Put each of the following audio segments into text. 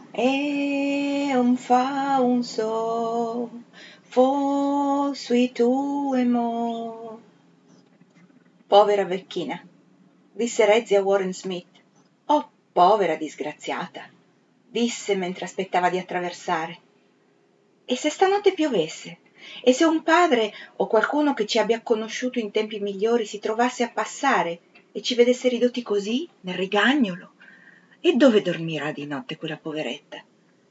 e un fa un so, fo sui tu e mo. Povera vecchina, disse Rezzi a Warren Smith. Oh, povera disgraziata, disse mentre aspettava di attraversare. E se stanotte piovesse? E se un padre o qualcuno che ci abbia conosciuto in tempi migliori si trovasse a passare e ci vedesse ridotti così, nel rigagnolo? E dove dormirà di notte quella poveretta?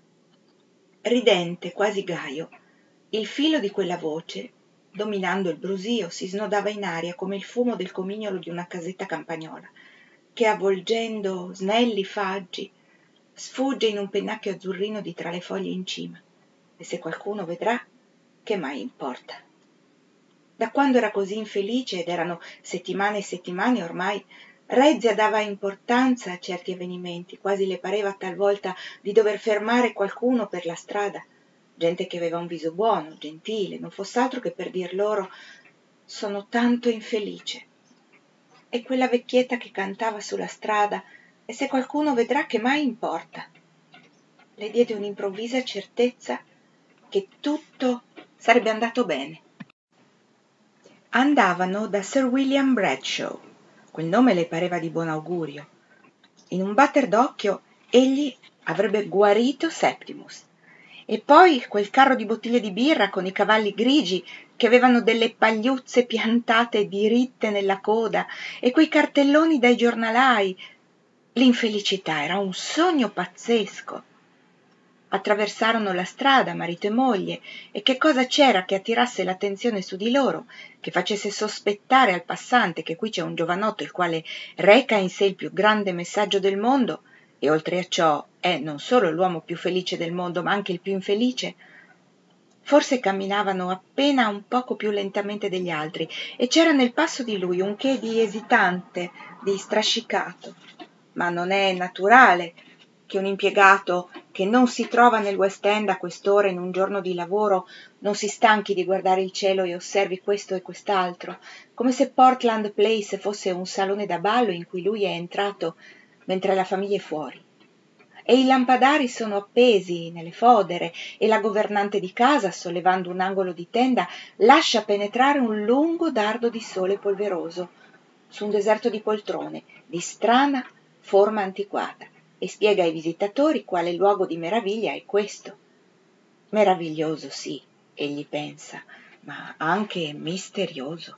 Ridente, quasi gaio, il filo di quella voce, dominando il brusio, si snodava in aria come il fumo del comignolo di una casetta campagnola, che avvolgendo snelli faggi sfugge in un pennacchio azzurrino di tra le foglie in cima. E se qualcuno vedrà, che mai importa? Da quando era così infelice, ed erano settimane e settimane ormai, Rezia dava importanza a certi avvenimenti, quasi le pareva talvolta di dover fermare qualcuno per la strada, gente che aveva un viso buono, gentile, non foss'altro che per dir loro «sono tanto infelice». E quella vecchietta che cantava sulla strada «e se qualcuno vedrà, che mai importa?» le diede un'improvvisa certezza che tutto sarebbe andato bene. Andavano da Sir William Bradshaw, quel nome le pareva di buon augurio. In un batter d'occhio egli avrebbe guarito Septimus. E poi quel carro di bottiglie di birra con i cavalli grigi che avevano delle pagliuzze piantate diritte nella coda e quei cartelloni dai giornalai. L'infelicità era un sogno pazzesco. Attraversarono la strada, marito e moglie, e che cosa c'era che attirasse l'attenzione su di loro, che facesse sospettare al passante che qui c'è un giovanotto il quale reca in sé il più grande messaggio del mondo, e oltre a ciò è non solo l'uomo più felice del mondo, ma anche il più infelice? Forse camminavano appena un poco più lentamente degli altri, e c'era nel passo di lui un che di esitante, di strascicato. Ma non è naturale che un impiegato che non si trova nel West End a quest'ora in un giorno di lavoro non si stanchi di guardare il cielo e osservi questo e quest'altro, come se Portland Place fosse un salone da ballo in cui lui è entrato mentre la famiglia è fuori. E i lampadari sono appesi nelle fodere e la governante di casa, sollevando un angolo di tenda, lascia penetrare un lungo dardo di sole polveroso su un deserto di poltrone di strana forma antiquata e spiega ai visitatori quale luogo di meraviglia è questo. Meraviglioso, sì, egli pensa, ma anche misterioso.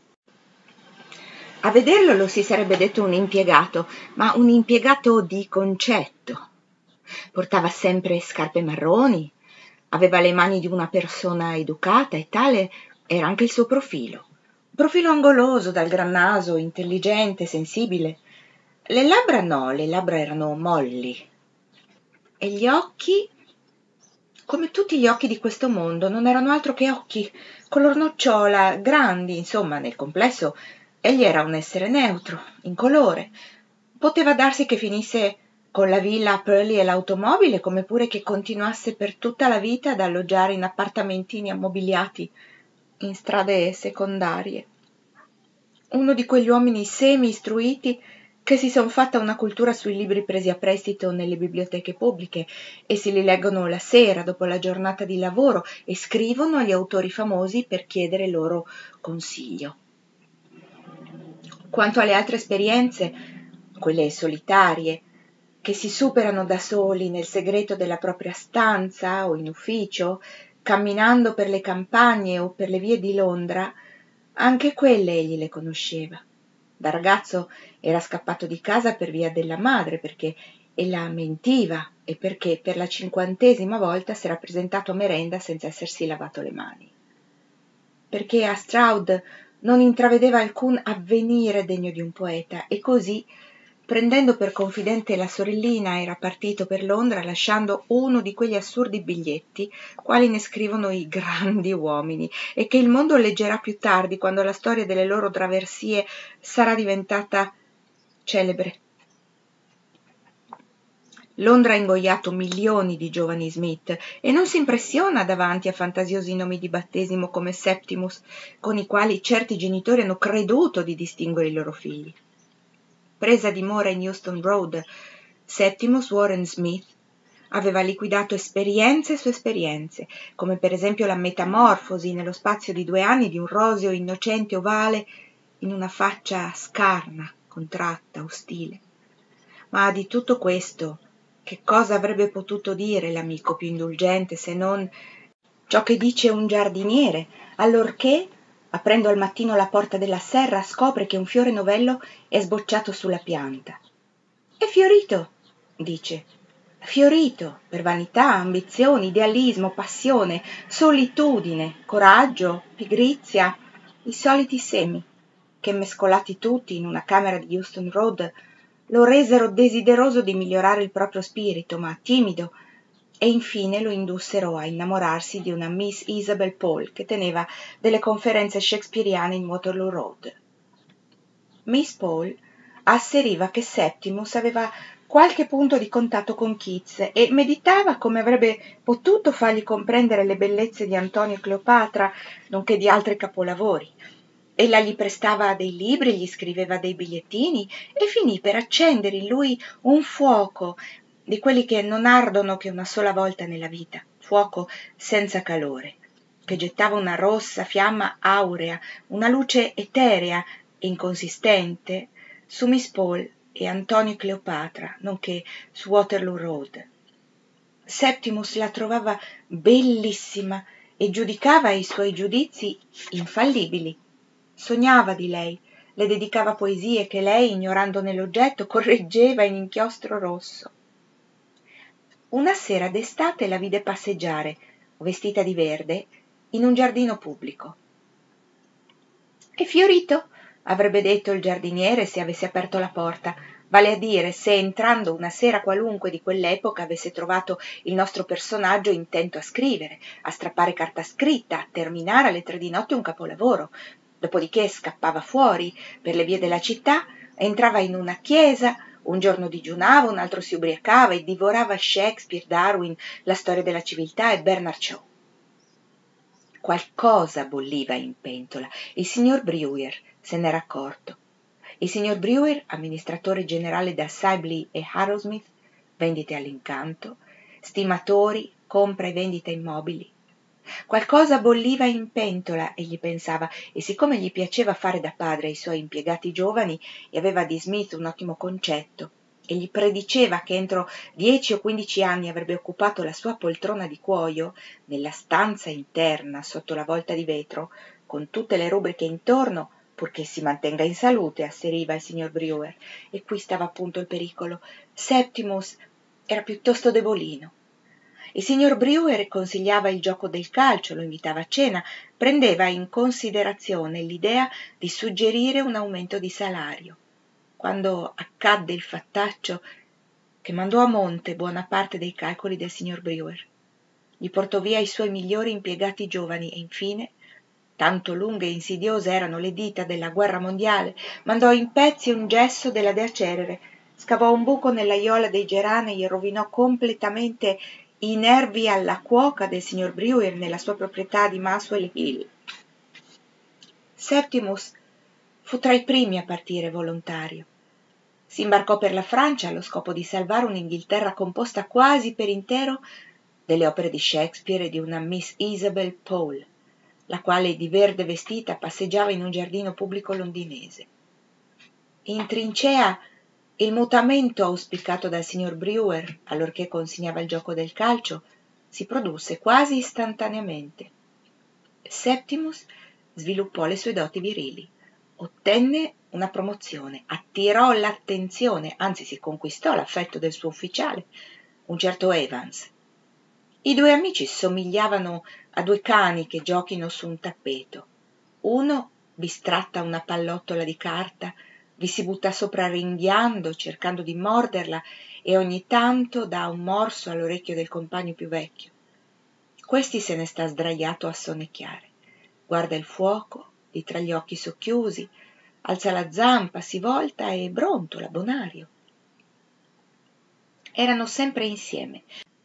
A vederlo lo si sarebbe detto un impiegato, ma un impiegato di concetto. Portava sempre scarpe marroni, aveva le mani di una persona educata e tale era anche il suo profilo. Un profilo angoloso, dal gran naso, intelligente, sensibile. Le labbra no, le labbra erano molli. E gli occhi, come tutti gli occhi di questo mondo, non erano altro che occhi color nocciola, grandi, insomma, nel complesso egli era un essere neutro, incolore. Poteva darsi che finisse con la villa a Purley e l'automobile, come pure che continuasse per tutta la vita ad alloggiare in appartamentini ammobiliati in strade secondarie. Uno di quegli uomini semi-istruiti che si son fatta una cultura sui libri presi a prestito nelle biblioteche pubbliche e se li leggono la sera dopo la giornata di lavoro e scrivono agli autori famosi per chiedere loro consiglio. Quanto alle altre esperienze, quelle solitarie, che si superano da soli nel segreto della propria stanza o in ufficio, camminando per le campagne o per le vie di Londra, anche quelle egli le conosceva. Da ragazzo era scappato di casa per via della madre, perché ella mentiva e perché per la 50ª volta s'era presentato a merenda senza essersi lavato le mani. Perché a Stroud non intravedeva alcun avvenire degno di un poeta e così, prendendo per confidente la sorellina, era partito per Londra lasciando uno di quegli assurdi biglietti quali ne scrivono i grandi uomini e che il mondo leggerà più tardi quando la storia delle loro traversie sarà diventata celebre. Londra ha ingoiato milioni di giovani Smith e non si impressiona davanti a fantasiosi nomi di battesimo come Septimus, con i quali certi genitori hanno creduto di distinguere i loro figli. Presa dimora in Euston Road, Septimus Warren Smith aveva liquidato esperienze su esperienze, come per esempio la metamorfosi nello spazio di 2 anni di un roseo innocente ovale in una faccia scarna, contratta, ostile. Ma di tutto questo, che cosa avrebbe potuto dire l'amico più indulgente se non ciò che dice un giardiniere, allorché, aprendo al mattino la porta della serra, scopre che un fiore novello è sbocciato sulla pianta. È fiorito, dice. Fiorito per vanità, ambizioni, idealismo, passione, solitudine, coraggio, pigrizia, i soliti semi, che mescolati tutti in una camera di Euston Road lo resero desideroso di migliorare il proprio spirito, ma timido, e infine lo indussero a innamorarsi di una Miss Isabel Paul che teneva delle conferenze shakespeariane in Waterloo Road. Miss Paul asseriva che Septimus aveva qualche punto di contatto con Keats e meditava come avrebbe potuto fargli comprendere le bellezze di Antonio e Cleopatra, nonché di altri capolavori. Ella gli prestava dei libri, gli scriveva dei bigliettini e finì per accendere in lui un fuoco di quelli che non ardono che una sola volta nella vita, fuoco senza calore, che gettava una rossa fiamma aurea, una luce eterea e inconsistente su Miss Paul e Antonio e Cleopatra, nonché su Waterloo Road. Septimus la trovava bellissima e giudicava i suoi giudizi infallibili. Sognava di lei, le dedicava poesie che lei, ignorando nell'oggetto, correggeva in inchiostro rosso. Una sera d'estate la vide passeggiare, vestita di verde, in un giardino pubblico. È fiorito, avrebbe detto il giardiniere se avesse aperto la porta, vale a dire se entrando una sera qualunque di quell'epoca avesse trovato il nostro personaggio intento a scrivere, a strappare carta scritta, a terminare alle 3 di notte un capolavoro. Dopodiché scappava fuori per le vie della città, entrava in una chiesa, un giorno digiunava, un altro si ubriacava e divorava Shakespeare, Darwin, la storia della civiltà e Bernard Shaw. Qualcosa bolliva in pentola. Il signor Brewer se n'era accorto. Il signor Brewer, amministratore generale da Sibley e Harrowsmith, vendite all'incanto, stimatori, compra e vendita immobili. Qualcosa bolliva in pentola, egli pensava, e siccome gli piaceva fare da padre ai suoi impiegati giovani e aveva di Smith un ottimo concetto, e gli prediceva che entro 10 o 15 anni avrebbe occupato la sua poltrona di cuoio nella stanza interna sotto la volta di vetro, con tutte le rubriche intorno, purché si mantenga in salute, asseriva il signor Brewer, e qui stava appunto il pericolo. Septimus era piuttosto debolino. Il signor Brewer consigliava il gioco del calcio, lo invitava a cena, prendeva in considerazione l'idea di suggerire un aumento di salario. Quando accadde il fattaccio che mandò a monte buona parte dei calcoli del signor Brewer, gli portò via i suoi migliori impiegati giovani e infine, tanto lunghe e insidiose erano le dita della guerra mondiale, mandò in pezzi un gesso della dea Cerere, scavò un buco nell'aiola dei geranei e rovinò completamente i nervi alla cuoca del signor Brewer nella sua proprietà di Muswell Hill. Septimus fu tra i primi a partire volontario. Si imbarcò per la Francia allo scopo di salvare un'Inghilterra composta quasi per intero delle opere di Shakespeare e di una Miss Isabel Paul, la quale di verde vestita passeggiava in un giardino pubblico londinese. In trincea il mutamento auspicato dal signor Brewer, allorché consegnava il gioco del calcio, si produsse quasi istantaneamente. Septimus sviluppò le sue doti virili, ottenne una promozione, attirò l'attenzione, anzi si conquistò l'affetto del suo ufficiale, un certo Evans. I 2 amici somigliavano a 2 cani che giochino su un tappeto. Uno vi stratta una pallottola di carta, vi si butta sopra ringhiando, cercando di morderla e ogni tanto dà un morso all'orecchio del compagno più vecchio. Questi se ne sta sdraiato a sonnecchiare. Guarda il fuoco, di tra gli occhi socchiusi, alza la zampa, si volta e brontola, bonario. Erano sempre insieme,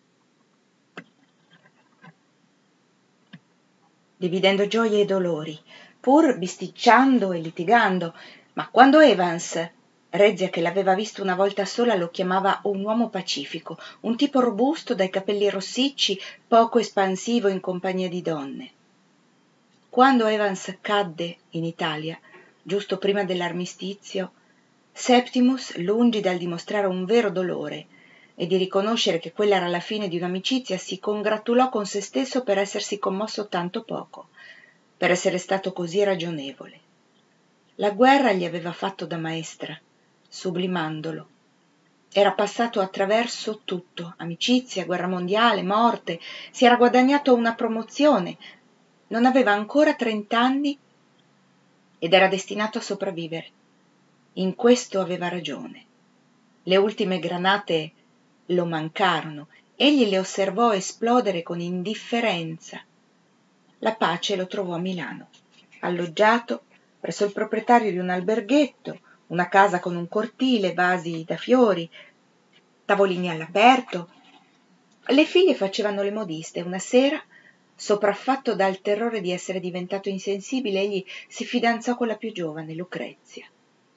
dividendo gioie e dolori, pur bisticciando e litigando, ma quando Evans Rezia, che l'aveva visto una volta sola, lo chiamava un uomo pacifico, un tipo robusto dai capelli rossicci, poco espansivo in compagnia di donne. Quando Evans cadde in Italia, giusto prima dell'armistizio, Septimus, lungi dal dimostrare un vero dolore e di riconoscere che quella era la fine di un'amicizia, si congratulò con se stesso per essersi commosso tanto poco, per essere stato così ragionevole. La guerra gli aveva fatto da maestra, sublimandolo. Era passato attraverso tutto, amicizia, guerra mondiale, morte, si era guadagnato una promozione, non aveva ancora 30 anni ed era destinato a sopravvivere. In questo aveva ragione. Le ultime granate lo mancarono, egli le osservò esplodere con indifferenza. La pace lo trovò a Milano, alloggiato presso il proprietario di un alberghetto, una casa con un cortile, vasi da fiori, tavolini all'aperto. Le figlie facevano le modiste. Una sera, sopraffatto dal terrore di essere diventato insensibile, egli si fidanzò con la più giovane, Lucrezia.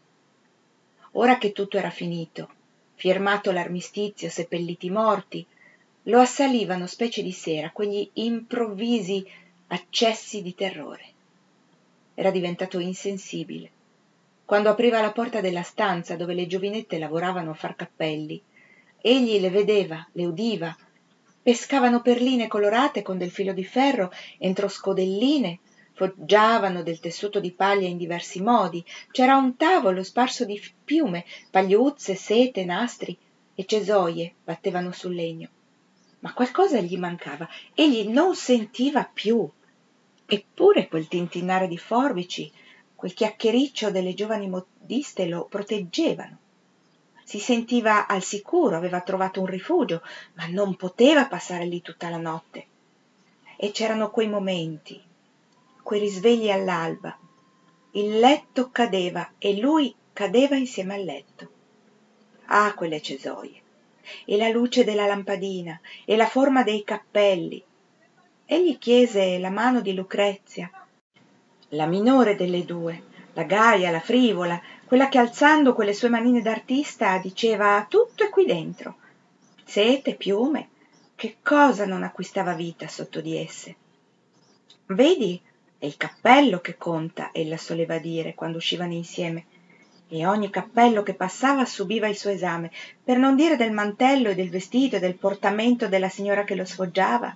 Ora che tutto era finito, firmato l'armistizio, seppelliti i morti, lo assalivano specie di sera quegli improvvisi accessi di terrore. Era diventato insensibile. Quando apriva la porta della stanza dove le giovinette lavoravano a far cappelli, egli le vedeva, le udiva, pescavano perline colorate con del filo di ferro entro scodelline, foggiavano del tessuto di paglia in diversi modi, c'era un tavolo sparso di piume, pagliuzze, sete, nastri e cesoie battevano sul legno. Ma qualcosa gli mancava, egli non sentiva più. Eppure quel tintinnare di forbici, quel chiacchiericcio delle giovani modiste lo proteggevano. Si sentiva al sicuro, aveva trovato un rifugio, ma non poteva passare lì tutta la notte. E c'erano quei momenti, quei risvegli all'alba. Il letto cadeva e lui cadeva insieme al letto. Ah, quelle cesoie! E la luce della lampadina, e la forma dei cappelli. Egli chiese la mano di Lucrezia, la minore delle due, la gaia, la frivola, quella che alzando quelle sue manine d'artista diceva tutto è qui dentro. Sete, piume, che cosa non acquistava vita sotto di esse? Vedi, è il cappello che conta, ella soleva dire quando uscivano insieme, e ogni cappello che passava subiva il suo esame, per non dire del mantello e del vestito e del portamento della signora che lo sfoggiava.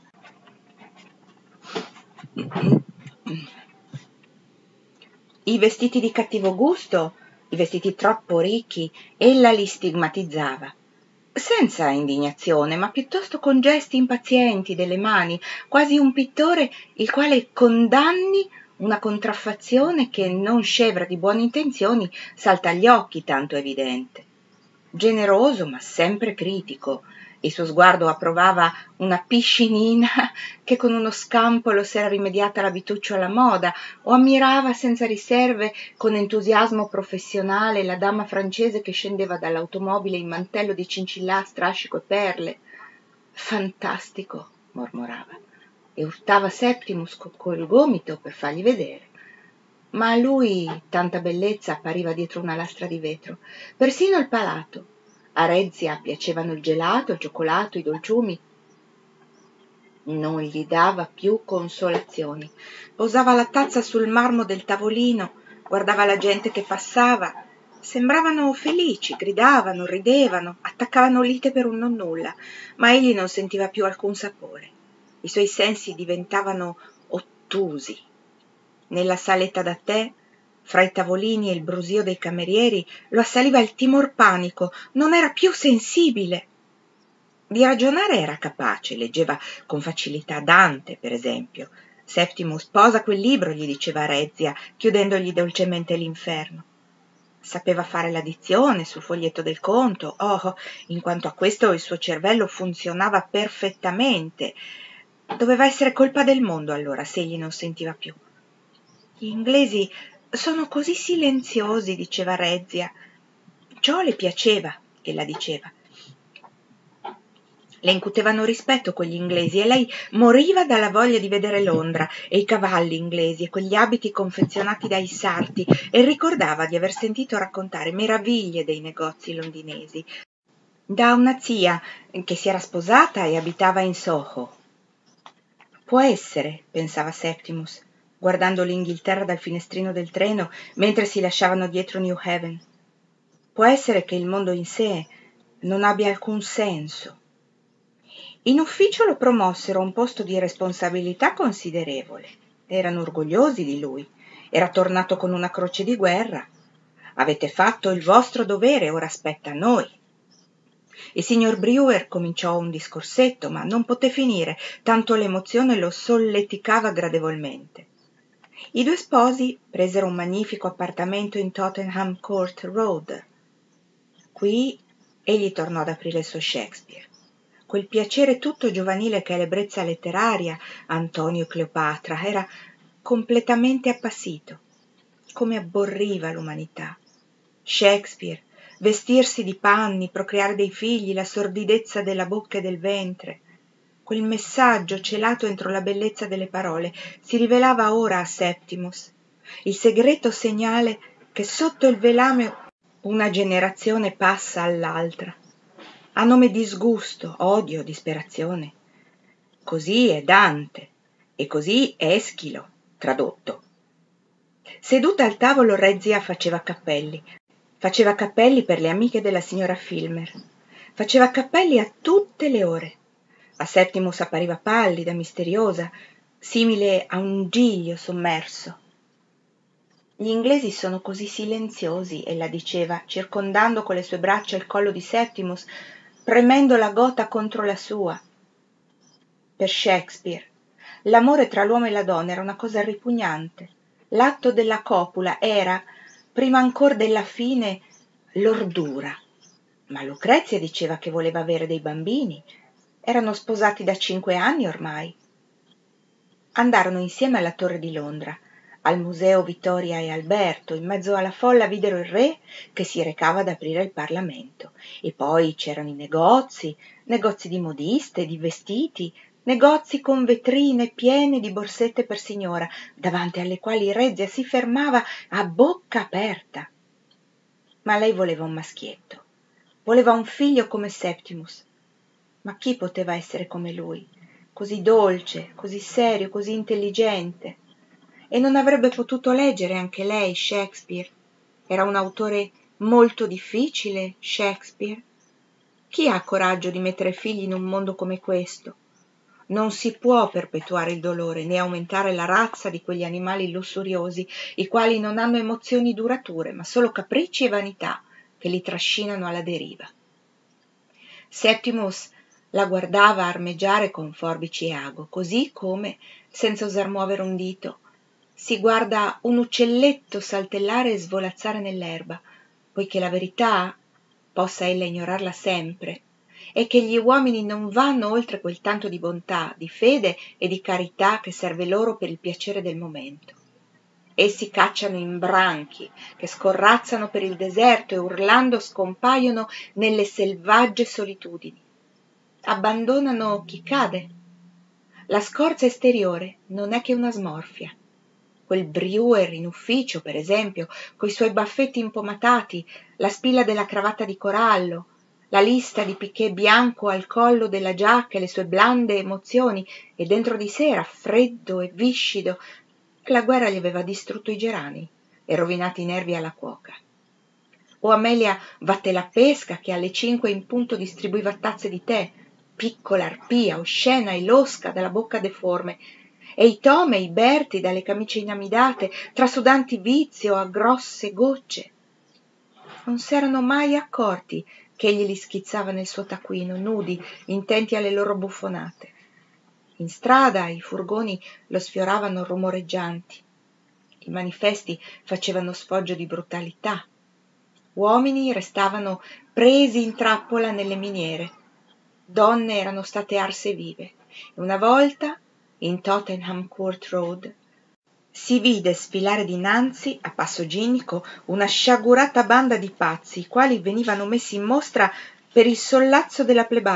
I vestiti di cattivo gusto, i vestiti troppo ricchi, ella li stigmatizzava, senza indignazione, ma piuttosto con gesti impazienti delle mani, quasi un pittore il quale condanni una contraffazione che, non scevra di buone intenzioni, salta agli occhi, tanto evidente. Generoso, ma sempre critico. Il suo sguardo approvava una piscinina che con uno scampolo s'era rimediata l'abituccio alla moda, o ammirava senza riserve con entusiasmo professionale la dama francese che scendeva dall'automobile in mantello di cincillà, strascico e perle. Fantastico, mormorava, e urtava Septimus col gomito per fargli vedere. Ma a lui tanta bellezza appariva dietro una lastra di vetro, persino il palato. A Rezia piacevano il gelato, il cioccolato, i dolciumi. Non gli dava più consolazioni. Posava la tazza sul marmo del tavolino, guardava la gente che passava. Sembravano felici, gridavano, ridevano, attaccavano lite per un nonnulla, ma egli non sentiva più alcun sapore. I suoi sensi diventavano ottusi. Nella saletta da tè, fra i tavolini e il brusio dei camerieri, lo assaliva il timor panico, non era più sensibile. Di ragionare era capace, leggeva con facilità Dante, per esempio. Septimus, posa quel libro, gli diceva Rezia, chiudendogli dolcemente l'inferno. Sapeva fare l'addizione sul foglietto del conto. Oh, in quanto a questo il suo cervello funzionava perfettamente. Doveva essere colpa del mondo allora se egli non sentiva più. Gli inglesi sono così silenziosi, diceva Rezia. Ciò le piaceva, ella diceva. Le incutevano rispetto quegli inglesi e lei moriva dalla voglia di vedere Londra e i cavalli inglesi e quegli abiti confezionati dai sarti e ricordava di aver sentito raccontare meraviglie dei negozi londinesi da una zia che si era sposata e abitava in Soho. Può essere, pensava Septimus, guardando l'Inghilterra dal finestrino del treno mentre si lasciavano dietro New Haven. Può essere che il mondo in sé non abbia alcun senso. In ufficio lo promossero a un posto di responsabilità considerevole. Erano orgogliosi di lui. Era tornato con una croce di guerra. Avete fatto il vostro dovere, ora aspetta a noi. Il signor Brewer cominciò un discorsetto, ma non poté finire, tanto l'emozione lo solleticava gradevolmente. I due sposi presero un magnifico appartamento in Tottenham Court Road. Qui egli tornò ad aprire il suo Shakespeare. Quel piacere tutto giovanile che è l'ebbrezza letteraria, Antonio e Cleopatra, era completamente appassito. Come abborriva l'umanità. Shakespeare, vestirsi di panni, procreare dei figli, la sordidezza della bocca e del ventre. Quel messaggio celato entro la bellezza delle parole si rivelava ora a Septimus, il segreto segnale che sotto il velame una generazione passa all'altra. Ha nome disgusto, odio, disperazione. Così è Dante e così è Eschilo, tradotto. Seduta al tavolo re zia faceva cappelli per le amiche della signora Filmer, faceva cappelli a tutte le ore. A Septimus appariva pallida, misteriosa, simile a un giglio sommerso. Gli inglesi sono così silenziosi, ella diceva, circondando con le sue braccia il collo di Septimus, premendo la gota contro la sua. Per Shakespeare, l'amore tra l'uomo e la donna era una cosa ripugnante. L'atto della copula era, prima ancor della fine, l'ordura. Ma Lucrezia diceva che voleva avere dei bambini. Erano sposati da 5 anni ormai. Andarono insieme alla Torre di Londra, al Museo Vittoria e Alberto. In mezzo alla folla videro il re che si recava ad aprire il Parlamento. E poi c'erano i negozi di modiste, di vestiti, negozi con vetrine piene di borsette per signora, davanti alle quali Rezia si fermava a bocca aperta. Ma lei voleva un maschietto, voleva un figlio come Septimus. Ma chi poteva essere come lui, così dolce, così serio, così intelligente? E non avrebbe potuto leggere anche lei Shakespeare? Era un autore molto difficile, Shakespeare? Chi ha coraggio di mettere figli in un mondo come questo? Non si può perpetuare il dolore né aumentare la razza di quegli animali lussuriosi, i quali non hanno emozioni durature, ma solo capricci e vanità che li trascinano alla deriva. Septimus la guardava armeggiare con forbici e ago, così come, senza osar muovere un dito, si guarda un uccelletto saltellare e svolazzare nell'erba, poiché la verità, possa ella ignorarla sempre, è che gli uomini non vanno oltre quel tanto di bontà, di fede e di carità che serve loro per il piacere del momento. Essi cacciano in branchi che scorrazzano per il deserto e urlando scompaiono nelle selvagge solitudini. Abbandonano chi cade. La scorza esteriore non è che una smorfia. Quel Brewer in ufficio, per esempio, coi suoi baffetti impomatati, la spilla della cravatta di corallo, la lista di piqué bianco al collo della giacca e le sue blande emozioni, e dentro di sé era freddo e viscido. La guerra gli aveva distrutto i gerani e rovinati i nervi alla cuoca. O Amelia Vattelapesca, che alle 5 in punto distribuiva tazze di tè, piccola arpia, oscena e losca dalla bocca deforme, e i Tom e i Berti dalle camicie inamidate, trasudanti vizio a grosse gocce. Non s'erano mai accorti che egli li schizzava nel suo taccuino, nudi, intenti alle loro buffonate. In strada i furgoni lo sfioravano rumoreggianti. I manifesti facevano sfoggio di brutalità. Uomini restavano presi in trappola nelle miniere. Donne erano state arse vive. E una volta, in Tottenham Court Road, si vide sfilare dinanzi, a passo ginnico, una sciagurata banda di pazzi, i quali venivano messi in mostra per il sollazzo della plebaglia.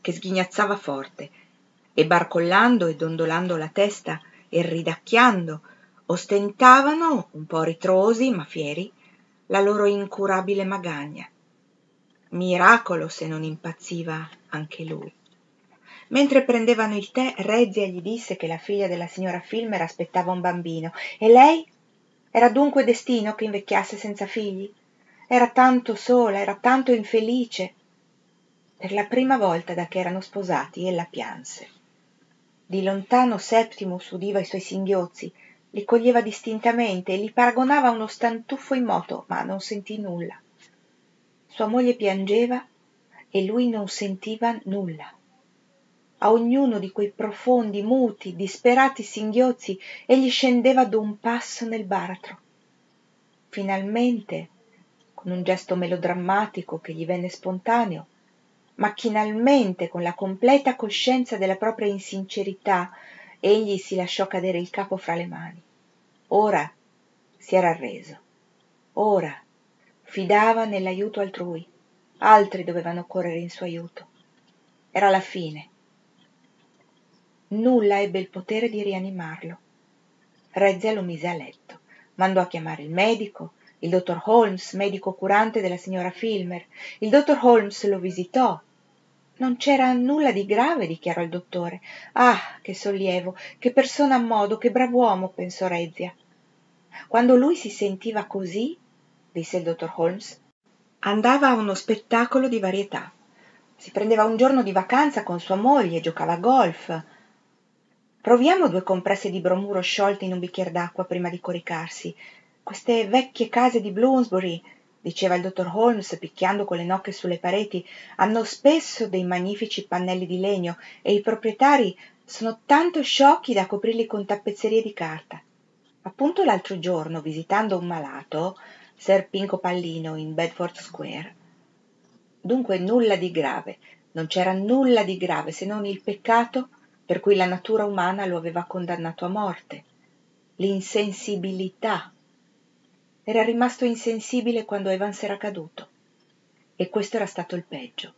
che sghignazzava forte, e barcollando e dondolando la testa e ridacchiando, ostentavano, un po' ritrosi ma fieri, la loro incurabile magagna. Miracolo se non impazziva anche lui. Mentre prendevano il tè, Rezia gli disse che la figlia della signora Filmer aspettava un bambino. E lei? Era dunque destino che invecchiasse senza figli? Era tanto sola, era tanto infelice. Per la prima volta da che erano sposati, ella pianse. Di lontano Septimus udiva i suoi singhiozzi, li coglieva distintamente e li paragonava a uno stantuffo in moto, ma non sentì nulla. Sua moglie piangeva e lui non sentiva nulla. A ognuno di quei profondi, muti, disperati singhiozzi egli scendeva d'un passo nel baratro. Finalmente, con un gesto melodrammatico che gli venne spontaneo, macchinalmente, con la completa coscienza della propria insincerità, egli si lasciò cadere il capo fra le mani. Ora si era arreso. Ora fidava nell'aiuto altrui. Altri dovevano correre in suo aiuto. Era la fine. Nulla ebbe il potere di rianimarlo. Rezia lo mise a letto. Mandò a chiamare il medico, il dottor Holmes, medico curante della signora Filmer. Il dottor Holmes lo visitò. Non c'era nulla di grave, dichiarò il dottore. Ah, che sollievo, che persona a modo, che brav'uomo, pensò Rezia. Quando lui si sentiva così, disse il dottor Holmes, andava a uno spettacolo di varietà. Si prendeva un giorno di vacanza con sua moglie, giocava a golf. Proviamo 2 compresse di bromuro sciolti in un bicchier d'acqua prima di coricarsi. Queste vecchie case di Bloomsbury, diceva il dottor Holmes picchiando con le nocche sulle pareti, hanno spesso dei magnifici pannelli di legno e i proprietari sono tanto sciocchi da coprirli con tappezzerie di carta. Appunto l'altro giorno, visitando un malato, Sir Pinco Pallino, in Bedford Square. Dunque nulla di grave, non c'era nulla di grave se non il peccato per cui la natura umana lo aveva condannato a morte, l'insensibilità. Era rimasto insensibile quando Evans era caduto, e questo era stato il peggio.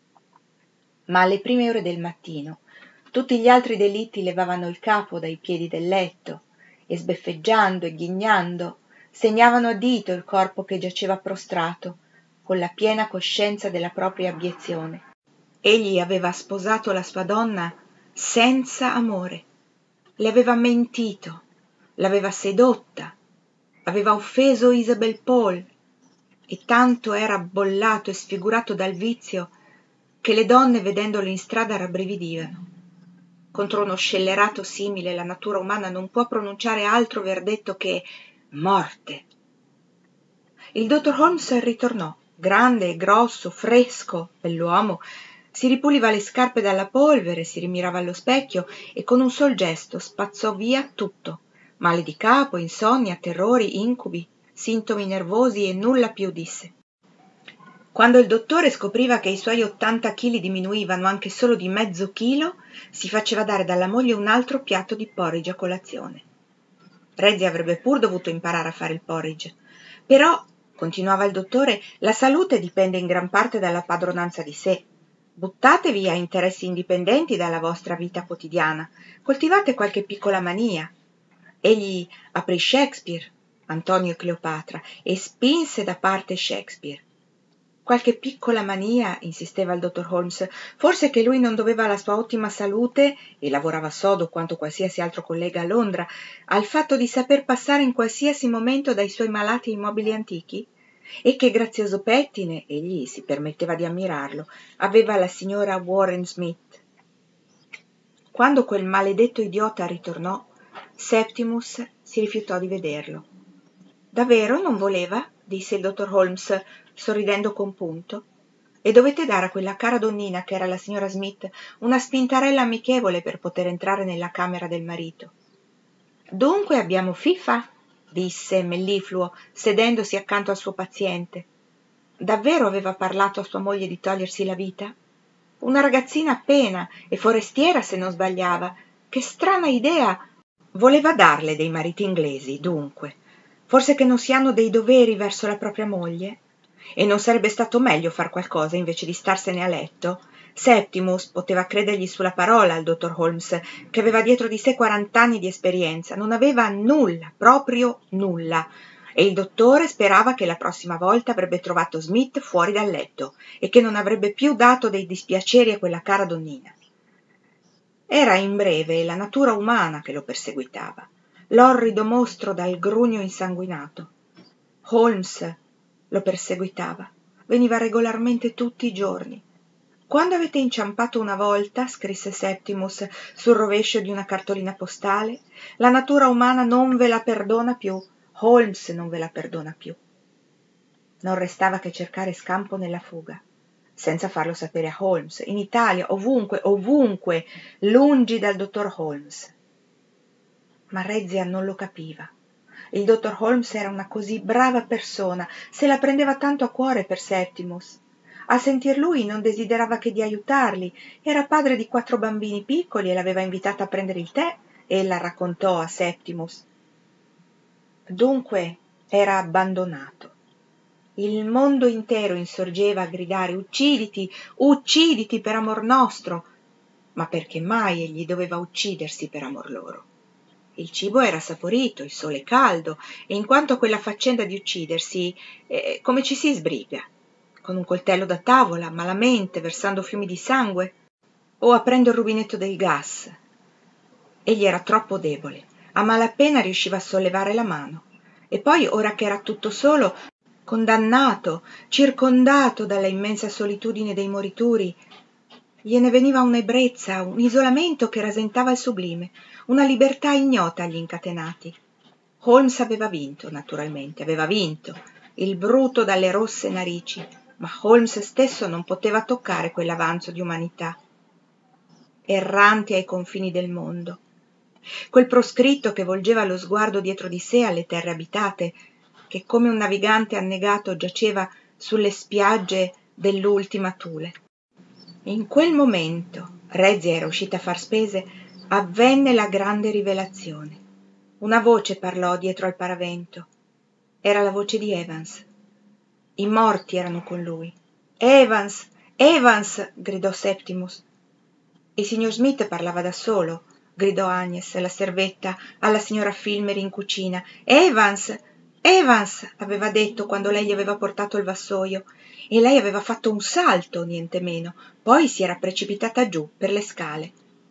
Ma alle prime ore del mattino tutti gli altri delitti levavano il capo dai piedi del letto e, sbeffeggiando e ghignando, segnavano a dito il corpo che giaceva prostrato, con la piena coscienza della propria abiezione. Egli aveva sposato la sua donna senza amore, le aveva mentito, l'aveva sedotta, aveva offeso Isabel Paul, e tanto era bollato e sfigurato dal vizio che le donne vedendolo in strada rabbrividivano. Contro uno scellerato simile la natura umana non può pronunciare altro verdetto che morte. Il dottor Holmes ritornò, grande e grosso, fresco, bell'uomo. Si ripuliva le scarpe dalla polvere, si rimirava allo specchio e con un sol gesto spazzò via tutto. Male di capo, insonnia, terrori, incubi, sintomi nervosi e nulla più disse. Quando il dottore scopriva che i suoi 80 chili diminuivano anche solo di mezzo chilo, si faceva dare dalla moglie un altro piatto di porridge a colazione. Rezia avrebbe pur dovuto imparare a fare il porridge. Però, continuava il dottore, la salute dipende in gran parte dalla padronanza di sé. Buttatevi a interessi indipendenti dalla vostra vita quotidiana, coltivate qualche piccola mania. Egli aprì Shakespeare, Antonio e Cleopatra, e spinse da parte Shakespeare. Qualche piccola mania, insisteva il dottor Holmes, forse che lui non doveva la sua ottima salute, e lavorava sodo quanto qualsiasi altro collega a Londra, al fatto di saper passare in qualsiasi momento dai suoi malati immobili antichi? E che grazioso pettine, egli si permetteva di ammirarlo, aveva la signora Warren Smith. Quando quel maledetto idiota ritornò, Septimus si rifiutò di vederlo. Davvero non voleva? Disse il dottor Holmes, sorridendo compunto. E dovette dare a quella cara donnina che era la signora Smith una spintarella amichevole per poter entrare nella camera del marito. Dunque abbiamo Fifa? Disse mellifluo, sedendosi accanto al suo paziente. Davvero aveva parlato a sua moglie di togliersi la vita? Una ragazzina appena e forestiera se non sbagliava. Che strana idea! Voleva darle dei mariti inglesi, dunque. Forse che non si hanno dei doveri verso la propria moglie? E non sarebbe stato meglio far qualcosa invece di starsene a letto? Septimus poteva credergli sulla parola al dottor Holmes, che aveva dietro di sé 40 anni di esperienza. Non aveva nulla, proprio nulla. E il dottore sperava che la prossima volta avrebbe trovato Smith fuori dal letto e che non avrebbe più dato dei dispiaceri a quella cara donnina. Era in breve la natura umana che lo perseguitava, l'orrido mostro dal grugno insanguinato. Holmes lo perseguitava, veniva regolarmente tutti i giorni. «Quando avete inciampato una volta», scrisse Septimus sul rovescio di una cartolina postale, «la natura umana non ve la perdona più, Holmes non ve la perdona più». Non restava che cercare scampo nella fuga, senza farlo sapere a Holmes, in Italia, ovunque, ovunque, lungi dal dottor Holmes. Ma Rezia non lo capiva. Il dottor Holmes era una così brava persona, se la prendeva tanto a cuore per Septimus. A sentir lui non desiderava che di aiutarli, era padre di 4 bambini piccoli e l'aveva invitata a prendere il tè, ella raccontò a Septimus. Dunque era abbandonato. Il mondo intero insorgeva a gridare «Ucciditi, ucciditi per amor nostro!» Ma perché mai egli doveva uccidersi per amor loro? Il cibo era saporito, il sole caldo, e in quanto a quella faccenda di uccidersi, come ci si sbriga? Con un coltello da tavola, malamente, versando fiumi di sangue? O aprendo il rubinetto del gas? Egli era troppo debole, a malapena riusciva a sollevare la mano. E poi, ora che era tutto solo, condannato, circondato dalla immensa solitudine dei morituri, gliene veniva un'ebbrezza, un isolamento che rasentava il sublime, una libertà ignota agli incatenati. Holmes aveva vinto, naturalmente, aveva vinto, il bruto dalle rosse narici, ma Holmes stesso non poteva toccare quell'avanzo di umanità, errante ai confini del mondo, quel proscritto che volgeva lo sguardo dietro di sé alle terre abitate, che come un navigante annegato giaceva sulle spiagge dell'ultima Thule. In quel momento, Rezia era uscita a far spese, avvenne la grande rivelazione. Una voce parlò dietro al paravento. Era la voce di Evans. I morti erano con lui. «Evans! Evans!» gridò Septimus. Il signor Smith parlava da solo, gridò Agnes, la servetta, alla signora Filmer in cucina. «Evans! Evans!» aveva detto quando lei gli aveva portato il vassoio, e lei aveva fatto un salto, niente meno, poi si era precipitata giù per le scale.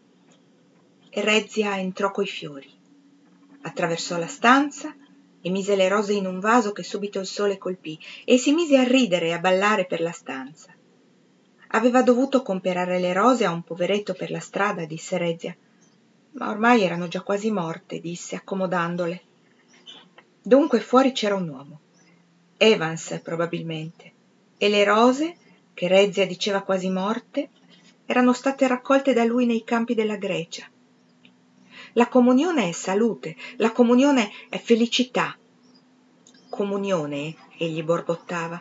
E Rezia entrò coi fiori, attraversò la stanza e mise le rose in un vaso che subito il sole colpì, e si mise a ridere e a ballare per la stanza. Aveva dovuto comperare le rose a un poveretto per la strada, disse Rezia, ma ormai erano già quasi morte, disse, accomodandole. Dunque fuori c'era un uomo, Evans probabilmente, e le rose, che Rezia diceva quasi morte, erano state raccolte da lui nei campi della Grecia. La comunione è salute, la comunione è felicità. Comunione, egli borbottava.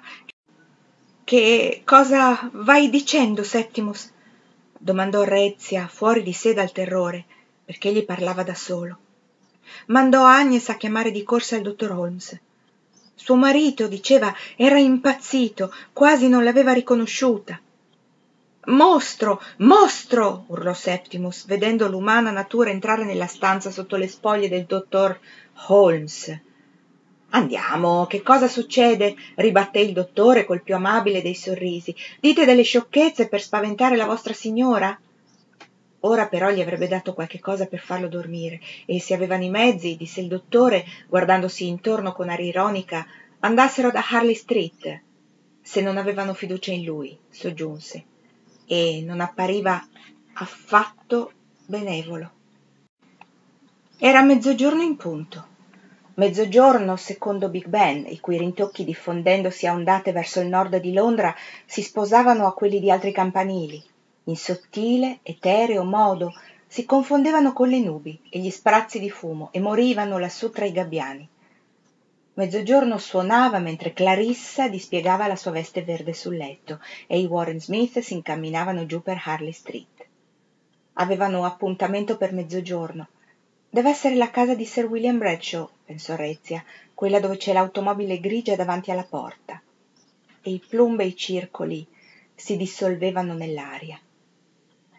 Che cosa vai dicendo, Septimus? Domandò Rezia, fuori di sé dal terrore, perché egli parlava da solo. Mandò Agnes a chiamare di corsa il dottor Holmes. Suo marito, diceva, era impazzito, quasi non l'aveva riconosciuta. «Mostro! Mostro!» urlò Septimus, vedendo l'umana natura entrare nella stanza sotto le spoglie del dottor Holmes. «Andiamo, che cosa succede?» ribatté il dottore col più amabile dei sorrisi. «Dite delle sciocchezze per spaventare la vostra signora?» Ora però gli avrebbe dato qualche cosa per farlo dormire, e se avevano i mezzi, disse il dottore, guardandosi intorno con aria ironica, andassero da Harley Street. Se non avevano fiducia in lui, soggiunse, e non appariva affatto benevolo. Era mezzogiorno in punto. Mezzogiorno secondo Big Ben, i cui rintocchi diffondendosi a ondate verso il nord di Londra si sposavano a quelli di altri campanili. In sottile, etereo modo si confondevano con le nubi e gli sprazzi di fumo e morivano lassù tra i gabbiani. Mezzogiorno suonava mentre Clarissa dispiegava la sua veste verde sul letto e i Warren Smith si incamminavano giù per Harley Street. Avevano appuntamento per mezzogiorno. Deve essere la casa di Sir William Bradshaw, pensò Rezia, quella dove c'è l'automobile grigia davanti alla porta. E i plumbei circoli si dissolvevano nell'aria.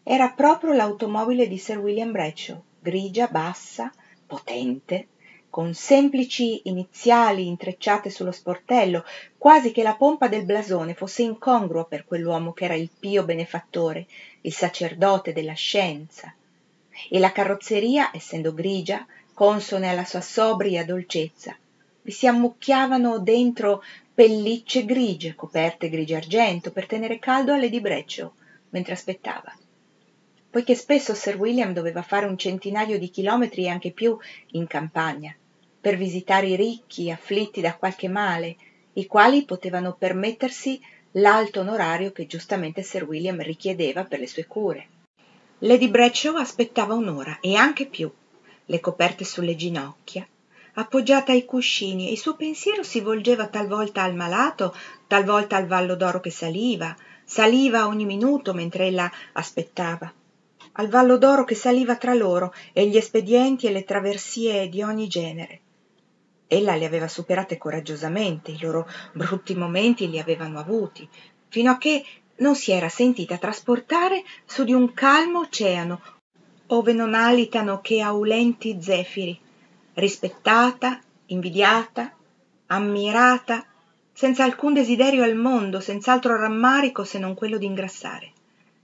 Era proprio l'automobile di Sir William Bradshaw, grigia, bassa, potente, con semplici iniziali intrecciate sullo sportello, quasi che la pompa del blasone fosse incongrua per quell'uomo che era il pio benefattore, il sacerdote della scienza. E la carrozzeria, essendo grigia, consone alla sua sobria dolcezza, vi si ammucchiavano dentro pellicce grigie, coperte grigi argento, per tenere caldo a Lady Bradshaw mentre aspettava. Poiché spesso Sir William doveva fare un centinaio di chilometri e anche più in campagna, per visitare i ricchi afflitti da qualche male, i quali potevano permettersi l'alto onorario che giustamente Sir William richiedeva per le sue cure. Lady Bradshaw aspettava un'ora e anche più, le coperte sulle ginocchia, appoggiata ai cuscini, e il suo pensiero si volgeva talvolta al malato, talvolta al Vallo d'Oro che saliva ogni minuto mentre ella aspettava, al Vallo d'Oro che saliva tra loro e gli espedienti e le traversie di ogni genere. Ella li aveva superate coraggiosamente, i loro brutti momenti li avevano avuti, fino a che non si era sentita trasportare su di un calmo oceano, ove non alitano che aulenti zefiri, rispettata, invidiata, ammirata, senza alcun desiderio al mondo, senz'altro rammarico se non quello di ingrassare.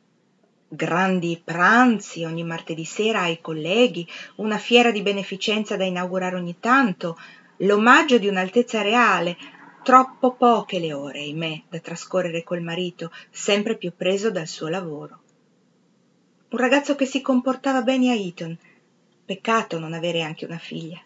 Grandi pranzi ogni martedì sera ai colleghi, una fiera di beneficenza da inaugurare ogni tanto, l'omaggio di un'altezza reale, troppo poche le ore, ahimè, da trascorrere col marito, sempre più preso dal suo lavoro. Un ragazzo che si comportava bene a Eton, peccato non avere anche una figlia.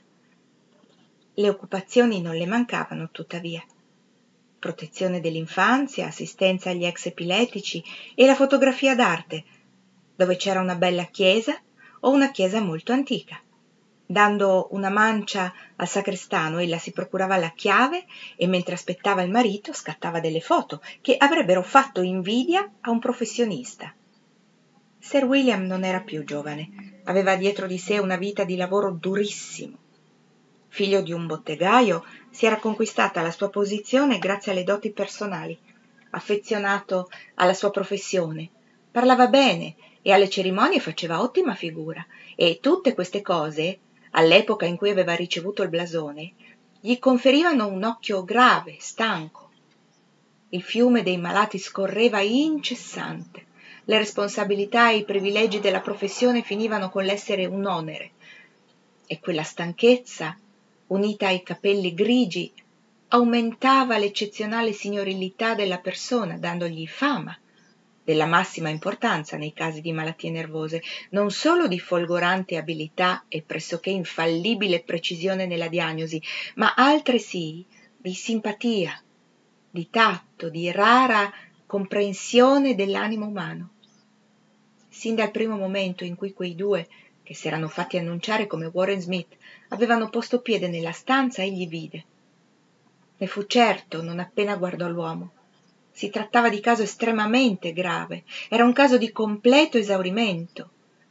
Le occupazioni non le mancavano, tuttavia. Protezione dell'infanzia, assistenza agli ex epiletici e la fotografia d'arte, dove c'era una bella chiesa o una chiesa molto antica. Dando una mancia al sacrestano, ella si procurava la chiave e mentre aspettava il marito scattava delle foto che avrebbero fatto invidia a un professionista. Sir William non era più giovane, aveva dietro di sé una vita di lavoro durissimo. Figlio di un bottegaio, si era conquistata la sua posizione grazie alle doti personali, affezionato alla sua professione, parlava bene e alle cerimonie faceva ottima figura, e tutte queste cose, all'epoca in cui aveva ricevuto il blasone, gli conferivano un occhio grave, stanco. Il fiume dei malati scorreva incessante, le responsabilità e i privilegi della professione finivano con l'essere un onere, e quella stanchezza, unita ai capelli grigi, aumentava l'eccezionale signorilità della persona, dandogli fama della massima importanza nei casi di malattie nervose, non solo di folgorante abilità e pressoché infallibile precisione nella diagnosi, ma altresì di simpatia, di tatto, di rara comprensione dell'animo umano. Sin dal primo momento in cui quei due, che s'erano fatti annunciare come Warren Smith, avevano posto piede nella stanza, egli vide. Ne fu certo non appena guardò l'uomo. Si trattava di caso estremamente grave, era un caso di completo esaurimento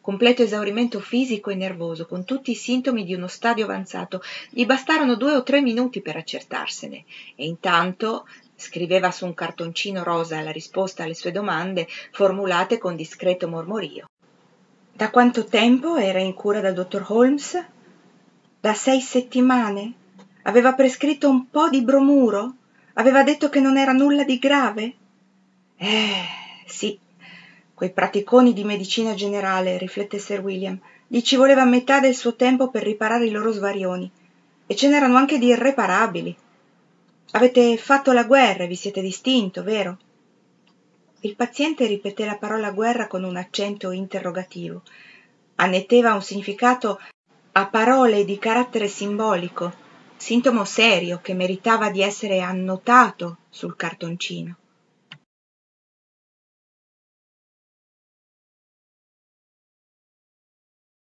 fisico e nervoso, con tutti i sintomi di uno stadio avanzato. Gli bastarono 2 o 3 minuti per accertarsene, e intanto scriveva su un cartoncino rosa la risposta alle sue domande, formulate con discreto mormorio. Da quanto tempo era in cura dal dottor Holmes? Da 6 settimane? Aveva prescritto un po' di bromuro? Aveva detto che non era nulla di grave? Sì, quei praticoni di medicina generale, riflette Sir William, gli ci voleva metà del suo tempo per riparare i loro svarioni, e ce n'erano anche di irreparabili. Avete fatto la guerra e vi siete distinto, vero? Il paziente ripeté la parola guerra con un accento interrogativo. Annetteva un significato a parole di carattere simbolico, sintomo serio che meritava di essere annotato sul cartoncino.